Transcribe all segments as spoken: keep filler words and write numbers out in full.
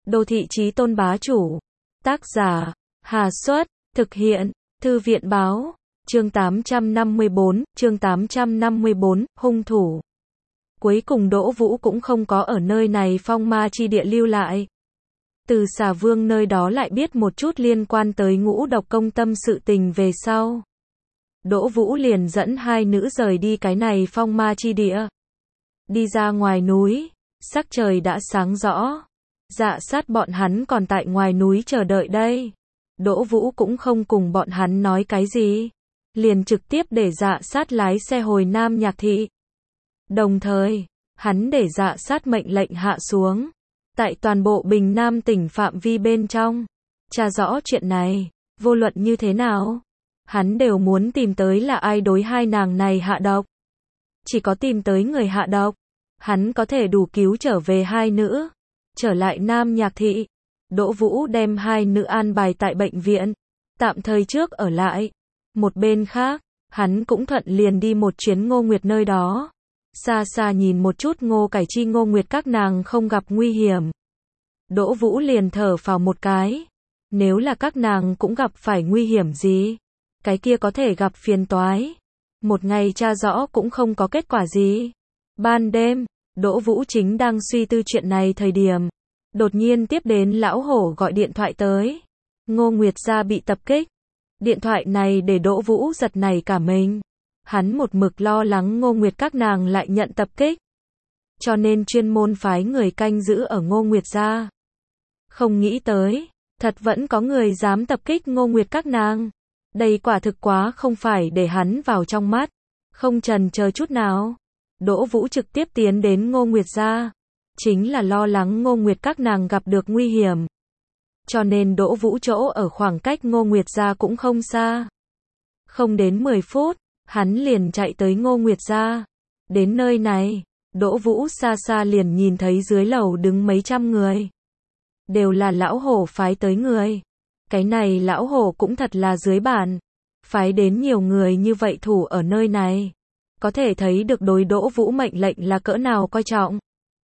Đô thị chí tôn bá chủ. Tác giả, Hà Xuất, thực hiện, Thư viện báo, chương tám trăm năm mươi bốn, chương tám trăm năm mươi bốn, hung thủ. Cuối cùng Đỗ Vũ cũng không có ở nơi này phong ma chi địa lưu lại. Từ Xà Vương nơi đó lại biết một chút liên quan tới Ngũ Độc Công Tâm sự tình về sau. Đỗ Vũ liền dẫn hai nữ rời đi cái này phong ma chi địa. Đi ra ngoài núi, sắc trời đã sáng rõ. Dạ sát bọn hắn còn tại ngoài núi chờ đợi đây. Đỗ Vũ cũng không cùng bọn hắn nói cái gì. Liền trực tiếp để dạ sát lái xe hồi Nam Nhạc Thị. Đồng thời, hắn để dạ sát mệnh lệnh hạ xuống. Tại toàn bộ Bình Nam tỉnh phạm vi bên trong. Tra rõ chuyện này, vô luận như thế nào. Hắn đều muốn tìm tới là ai đối hai nàng này hạ độc. Chỉ có tìm tới người hạ độc, hắn có thể đủ cứu trở về hai nữ. Trở lại Nam Nhạc Thị, Đỗ Vũ đem hai nữ an bài tại bệnh viện, tạm thời trước ở lại. Một bên khác, hắn cũng thuận liền đi một chuyến Ngô Nguyệt nơi đó. Xa xa nhìn một chút Ngô Cải Chi Ngô Nguyệt các nàng không gặp nguy hiểm. Đỗ Vũ liền thở phào một cái. Nếu là các nàng cũng gặp phải nguy hiểm gì, cái kia có thể gặp phiền toái. Một ngày tra rõ cũng không có kết quả gì. Ban đêm, Đỗ Vũ chính đang suy tư chuyện này thời điểm. Đột nhiên tiếp đến lão hổ gọi điện thoại tới. Ngô Nguyệt gia bị tập kích. Điện thoại này để Đỗ Vũ giật nảy cả mình. Hắn một mực lo lắng Ngô Nguyệt các nàng lại nhận tập kích. Cho nên chuyên môn phái người canh giữ ở Ngô Nguyệt gia. Không nghĩ tới, thật vẫn có người dám tập kích Ngô Nguyệt các nàng. Đây quả thực quá không phải để hắn vào trong mắt. Không chần chờ chút nào. Đỗ Vũ trực tiếp tiến đến Ngô Nguyệt gia. Chính là lo lắng Ngô Nguyệt các nàng gặp được nguy hiểm. Cho nên Đỗ Vũ chỗ ở khoảng cách Ngô Nguyệt gia cũng không xa. Không đến mười phút, hắn liền chạy tới Ngô Nguyệt gia. Đến nơi này, Đỗ Vũ xa xa liền nhìn thấy dưới lầu đứng mấy trăm người. Đều là lão hổ phái tới người. Cái này lão hổ cũng thật là dưới bản. Phái đến nhiều người như vậy thủ ở nơi này. Có thể thấy được đối Đỗ Vũ mệnh lệnh là cỡ nào coi trọng.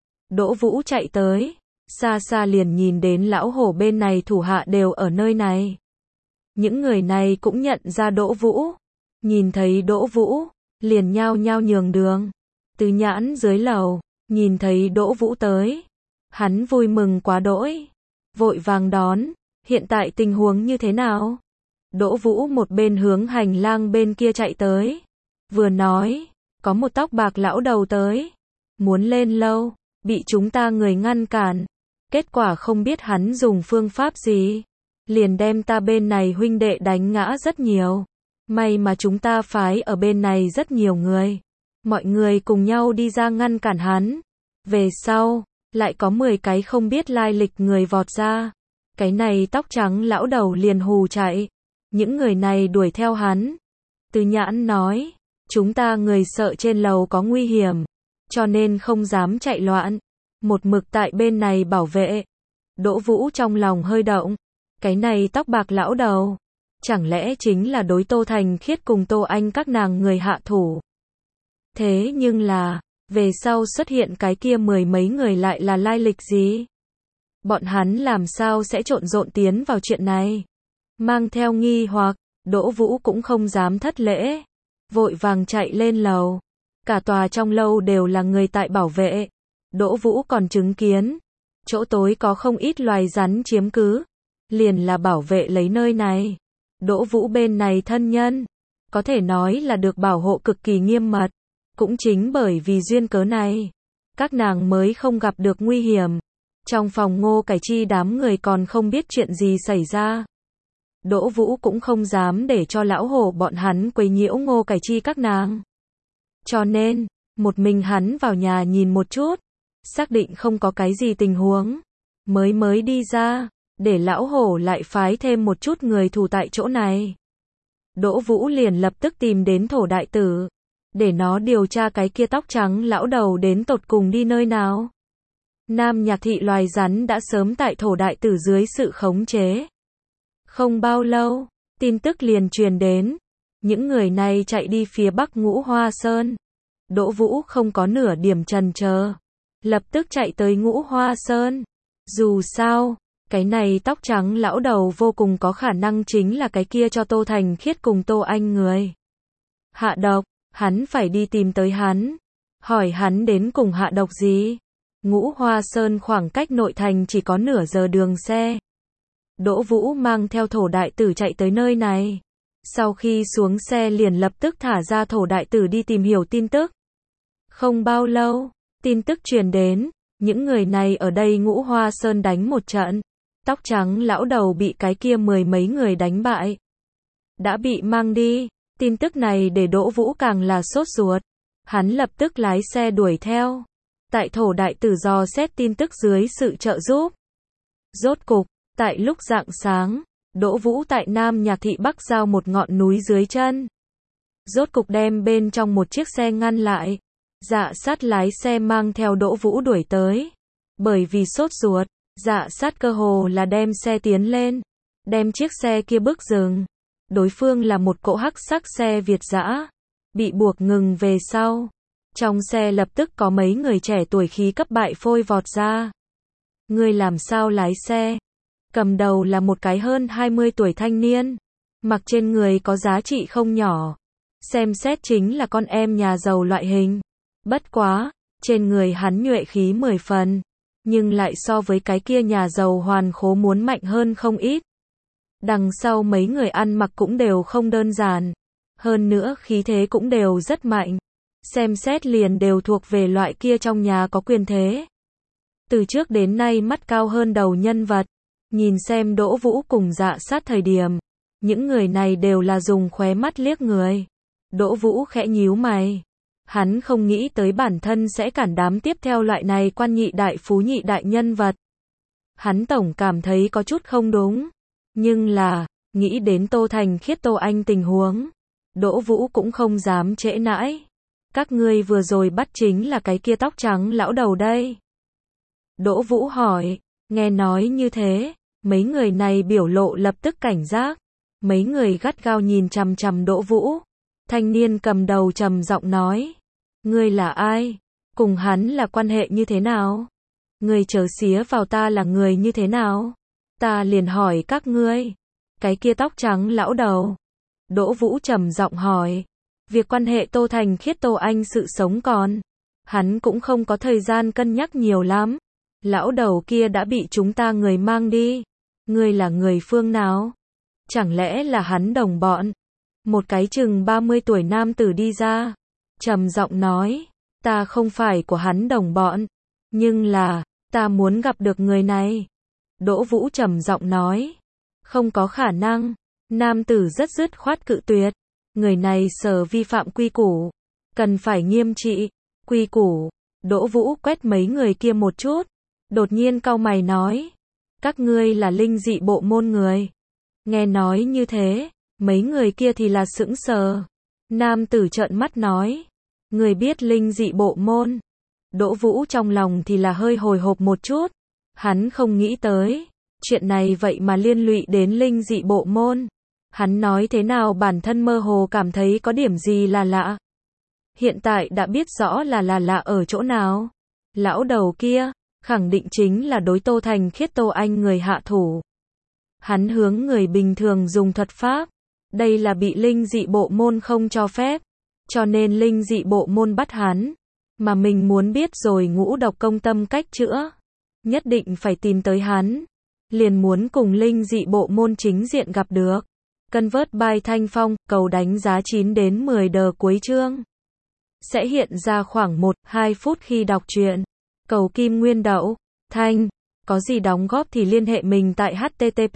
Đỗ Vũ chạy tới, xa xa liền nhìn đến lão hổ bên này thủ hạ đều ở nơi này. Những người này cũng nhận ra Đỗ Vũ. Nhìn thấy Đỗ Vũ, liền nhao nhao nhường đường. Từ Nhãn dưới lầu, nhìn thấy Đỗ Vũ tới. Hắn vui mừng quá đỗi. Vội vàng đón, hiện tại tình huống như thế nào? Đỗ Vũ một bên hướng hành lang bên kia chạy tới. Vừa nói, có một tóc bạc lão đầu tới. Muốn lên lâu, bị chúng ta người ngăn cản. Kết quả không biết hắn dùng phương pháp gì. Liền đem ta bên này huynh đệ đánh ngã rất nhiều. May mà chúng ta phái ở bên này rất nhiều người. Mọi người cùng nhau đi ra ngăn cản hắn. Về sau, lại có mười cái không biết lai lịch người vọt ra. Cái này tóc trắng lão đầu liền hù chạy. Những người này đuổi theo hắn. Từ Nhãn nói, chúng ta người sợ trên lầu có nguy hiểm. Cho nên không dám chạy loạn. Một mực tại bên này bảo vệ. Đỗ Vũ trong lòng hơi động. Cái này tóc bạc lão đầu. Chẳng lẽ chính là đối Tô Thành Khiết cùng Tô Anh các nàng người hạ thủ. Thế nhưng là, về sau xuất hiện cái kia mười mấy người lại là lai lịch gì? Bọn hắn làm sao sẽ trộn rộn tiến vào chuyện này? Mang theo nghi hoặc, Đỗ Vũ cũng không dám thất lễ. Vội vàng chạy lên lầu. Cả tòa trong lâu đều là người tại bảo vệ. Đỗ Vũ còn chứng kiến. Chỗ tối có không ít loài rắn chiếm cứ. Liền là bảo vệ lấy nơi này. Đỗ Vũ bên này thân nhân. Có thể nói là được bảo hộ cực kỳ nghiêm mật. Cũng chính bởi vì duyên cớ này. Các nàng mới không gặp được nguy hiểm. Trong phòng Ngô Cải Chi đám người còn không biết chuyện gì xảy ra. Đỗ Vũ cũng không dám để cho lão hổ bọn hắn quấy nhiễu Ngô Cải Chi các nàng. Cho nên, một mình hắn vào nhà nhìn một chút. Xác định không có cái gì tình huống. Mới mới đi ra, để lão hổ lại phái thêm một chút người thủ tại chỗ này. Đỗ Vũ liền lập tức tìm đến Thổ Đại Tử. Để nó điều tra cái kia tóc trắng lão đầu đến tột cùng đi nơi nào. Nam Nhạc Thị loài rắn đã sớm tại Thổ Đại Tử dưới sự khống chế. Không bao lâu, tin tức liền truyền đến. Những người này chạy đi phía bắc Ngũ Hoa Sơn. Đỗ Vũ không có nửa điểm chần chờ. Lập tức chạy tới Ngũ Hoa Sơn. Dù sao, cái này tóc trắng lão đầu vô cùng có khả năng chính là cái kia cho Tô Thành Khiết cùng Tô Anh người hạ độc, hắn phải đi tìm tới hắn, hỏi hắn đến cùng hạ độc gì. Ngũ Hoa Sơn khoảng cách nội thành chỉ có nửa giờ đường xe. Đỗ Vũ mang theo thổ đại tử chạy tới nơi này. Sau khi xuống xe liền lập tức thả ra thổ đại tử đi tìm hiểu tin tức. Không bao lâu, tin tức truyền đến, những người này ở đây Ngũ Hoa Sơn đánh một trận. Tóc trắng lão đầu bị cái kia mười mấy người đánh bại. Đã bị mang đi, tin tức này để Đỗ Vũ càng là sốt ruột. Hắn lập tức lái xe đuổi theo. Tại thổ đại tử dò xét tin tức dưới sự trợ giúp. Rốt cục, tại lúc rạng sáng, Đỗ Vũ tại Nam Nhạc Thị Bắc Giao một ngọn núi dưới chân. Rốt cục đem bên trong một chiếc xe ngăn lại. Dạ sát lái xe mang theo Đỗ Vũ đuổi tới. Bởi vì sốt ruột, dạ sát cơ hồ là đem xe tiến lên. Đem chiếc xe kia bước dừng. Đối phương là một cỗ hắc sắc xe Việt dã. Bị buộc ngừng về sau. Trong xe lập tức có mấy người trẻ tuổi khí cấp bại phôi vọt ra. Ngươi làm sao lái xe? Cầm đầu là một cái hơn hai mươi tuổi thanh niên. Mặc trên người có giá trị không nhỏ. Xem xét chính là con em nhà giàu loại hình. Bất quá, trên người hắn nhuệ khí mười phần. Nhưng lại so với cái kia nhà giàu hoàn khố muốn mạnh hơn không ít. Đằng sau mấy người ăn mặc cũng đều không đơn giản. Hơn nữa khí thế cũng đều rất mạnh. Xem xét liền đều thuộc về loại kia trong nhà có quyền thế. Từ trước đến nay mắt cao hơn đầu nhân vật. Nhìn xem Đỗ Vũ cùng dạ sát thời điểm. Những người này đều là dùng khóe mắt liếc người. Đỗ Vũ khẽ nhíu mày. Hắn không nghĩ tới bản thân sẽ cản đám tiếp theo loại này quan nhị đại phú nhị đại nhân vật. Hắn tổng cảm thấy có chút không đúng. Nhưng là, nghĩ đến Tô Thành Khiết Tô Anh tình huống. Đỗ Vũ cũng không dám trễ nãi. Các ngươi vừa rồi bắt chính là cái kia tóc trắng lão đầu đây. Đỗ Vũ hỏi, nghe nói như thế, mấy người này biểu lộ lập tức cảnh giác. Mấy người gắt gao nhìn chằm chằm Đỗ Vũ. Thanh niên cầm đầu trầm giọng nói, ngươi là ai? Cùng hắn là quan hệ như thế nào? Ngươi chớ xía vào ta là người như thế nào? Ta liền hỏi các ngươi. Cái kia tóc trắng lão đầu. Đỗ Vũ trầm giọng hỏi. Việc quan hệ Tô Thành Khiết Tô Anh sự sống còn. Hắn cũng không có thời gian cân nhắc nhiều lắm. Lão đầu kia đã bị chúng ta người mang đi. Ngươi là người phương nào? Chẳng lẽ là hắn đồng bọn? Một cái chừng ba mươi tuổi nam tử đi ra. Trầm giọng nói. Ta không phải của hắn đồng bọn. Nhưng là, ta muốn gặp được người này. Đỗ Vũ trầm giọng nói. Không có khả năng. Nam tử rất dứt khoát cự tuyệt. Người này sở vi phạm quy củ. Cần phải nghiêm trị. Quy củ. Đỗ Vũ quét mấy người kia một chút. Đột nhiên cau mày nói. Các ngươi là linh dị bộ môn người. Nghe nói như thế. Mấy người kia thì là sững sờ. Nam tử trợn mắt nói. Người biết linh dị bộ môn. Đỗ Vũ trong lòng thì là hơi hồi hộp một chút. Hắn không nghĩ tới. Chuyện này vậy mà liên lụy đến linh dị bộ môn. Hắn nói thế nào bản thân mơ hồ cảm thấy có điểm gì là lạ. Hiện tại đã biết rõ là là lạ ở chỗ nào. Lão đầu kia, khẳng định chính là đối Tô Thành Khiết Tô Anh người hạ thủ. Hắn hướng người bình thường dùng thuật pháp. Đây là bị linh dị bộ môn không cho phép. Cho nên linh dị bộ môn bắt hắn. Mà mình muốn biết rồi ngũ độc công tâm cách chữa. Nhất định phải tìm tới hắn. Liền muốn cùng linh dị bộ môn chính diện gặp được. Convert by Thanh Phong, cầu đánh giá chín đến mười đờ cuối chương. Sẽ hiện ra khoảng một đến hai phút khi đọc truyện. Cầu kim nguyên đậu, Thanh. Có gì đóng góp thì liên hệ mình tại http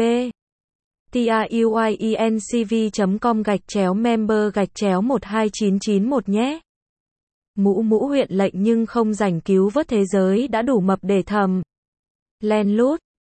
truyencv chấm com gạch chéo member gạch chéo một hai chín chín một nhé. Mũ mũ huyện lệnh nhưng không rảnh cứu vớt thế giới đã đủ mập để thầm. Len lút.